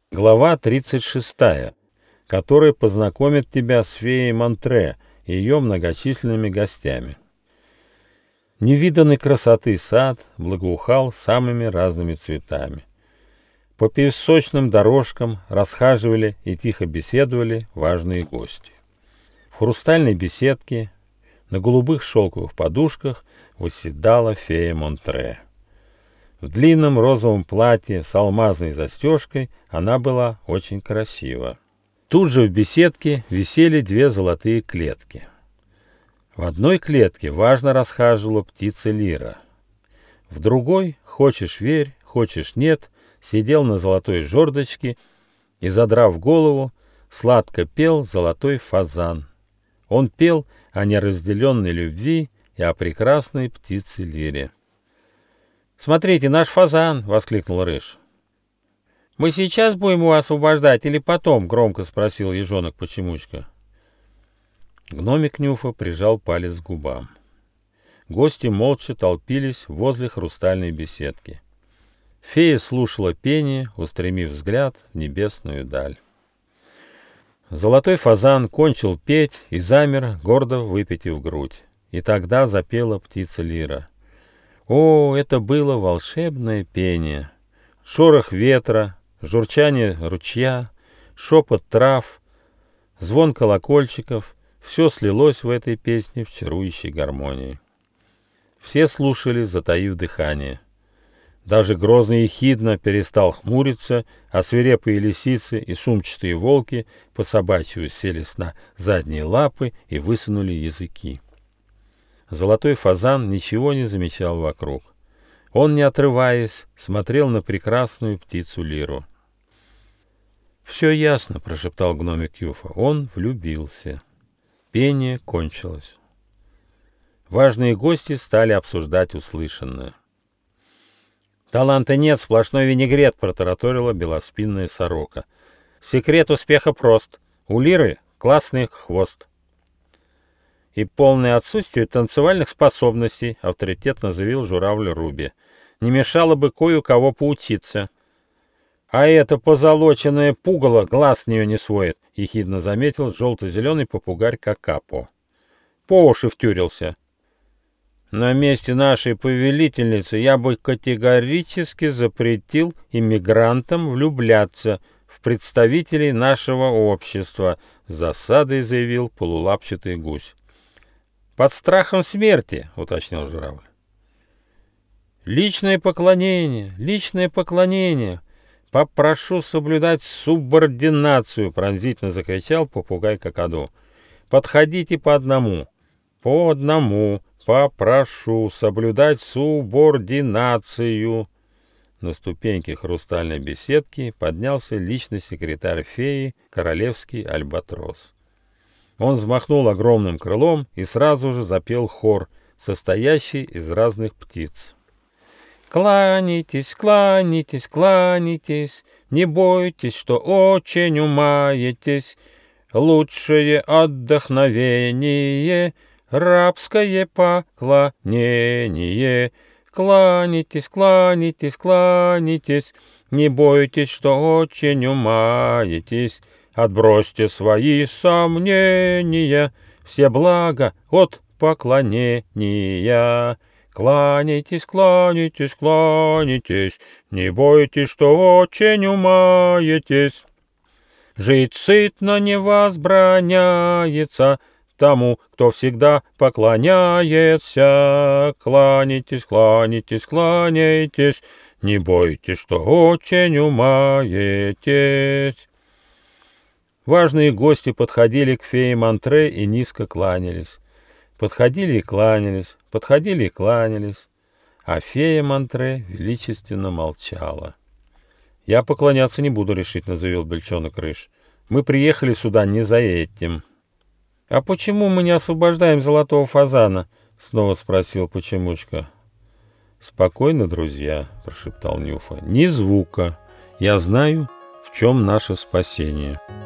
Глава 36, которая познакомит тебя с феей Монтре и ее многочисленными гостями. Невиданной красоты сад благоухал самыми разными цветами. По песочным дорожкам расхаживали и тихо беседовали важные гости. В хрустальной беседке на голубых шелковых подушках восседала фея Монтре. В длинном розовом платье с алмазной застежкой она была очень красива. Тут же в беседке висели две золотые клетки. В одной клетке важно расхаживала птица Лира. В другой, хочешь верь, хочешь нет, сидел на золотой жердочке и, задрав голову, сладко пел золотой фазан. Он пел о неразделенной любви и о прекрасной птице Лире. «Смотрите, наш фазан!» — воскликнул Рыж. «Мы сейчас будем его освобождать или потом?» — громко спросил ежонок-почемучка. Гномик Нюфа прижал палец к губам. Гости молча толпились возле хрустальной беседки. Фея слушала пение, устремив взгляд в небесную даль. Золотой фазан кончил петь и замер, гордо выпятив грудь. И тогда запела птица Лира. О, это было волшебное пение! Шорох ветра, журчание ручья, шепот трав, звон колокольчиков — все слилось в этой песне в чарующей гармонии. Все слушали, затаив дыхание. Даже грозный ехидна перестал хмуриться, а свирепые лисицы и сумчатые волки по собачьи уселись на задние лапы и высунули языки. Золотой фазан ничего не замечал вокруг. Он, не отрываясь, смотрел на прекрасную птицу Лиру. «Все ясно», — прошептал гномик Юфа. Он влюбился. Пение кончилось. Важные гости стали обсуждать услышанное. «Таланта нет, сплошной винегрет», — протараторила белоспинная сорока. «Секрет успеха прост. У Лиры классный хвост». «И полное отсутствие танцевальных способностей», — авторитетно заявил журавль Руби. «Не мешало бы кое у кого поучиться». «А это позолоченное пугало глаз с нее не сводит», — ехидно заметил желто-зеленый попугарь Какапо. «По уши втюрился». «На месте нашей повелительницы я бы категорически запретил иммигрантам влюбляться в представителей нашего общества», — с засадой заявил полулапчатый гусь. «Под страхом смерти», — уточнил журавль. «Личное поклонение, личное поклонение. Попрошу соблюдать субординацию», — пронзительно закричал попугай Какаду. «Подходите по одному. По одному. Попрошу соблюдать субординацию». На ступеньке хрустальной беседки поднялся личный секретарь феи, королевский альбатрос. Он взмахнул огромным крылом и сразу же запел хор, состоящий из разных птиц. «Кланяйтесь, кланяйтесь, кланяйтесь, не бойтесь, что очень умаетесь. Лучшее отдохновение — рабское поклонение. Кланяйтесь, кланяйтесь, кланяйтесь, не бойтесь, что очень умаетесь. Отбросьте свои сомнения, все блага от поклонения. Кланяйтесь, кланяйтесь, кланяйтесь, не бойтесь, что очень умаетесь. Жить сытно не возбраняется тому, кто всегда поклоняется. Кланяйтесь, кланяйтесь, кланяйтесь, не бойтесь, что очень умаетесь». Важные гости подходили к фее Монтре и низко кланялись. Подходили и кланялись, подходили и кланялись, а фея Монтре величественно молчала. «Я поклоняться не буду», — решительно заявил бельчонок Рыж. «Мы приехали сюда не за этим». «А почему мы не освобождаем золотого фазана?» — снова спросил Почемучка. «Спокойно, друзья», — прошептал Нюфа. «Ни звука. Я знаю, в чем наше спасение».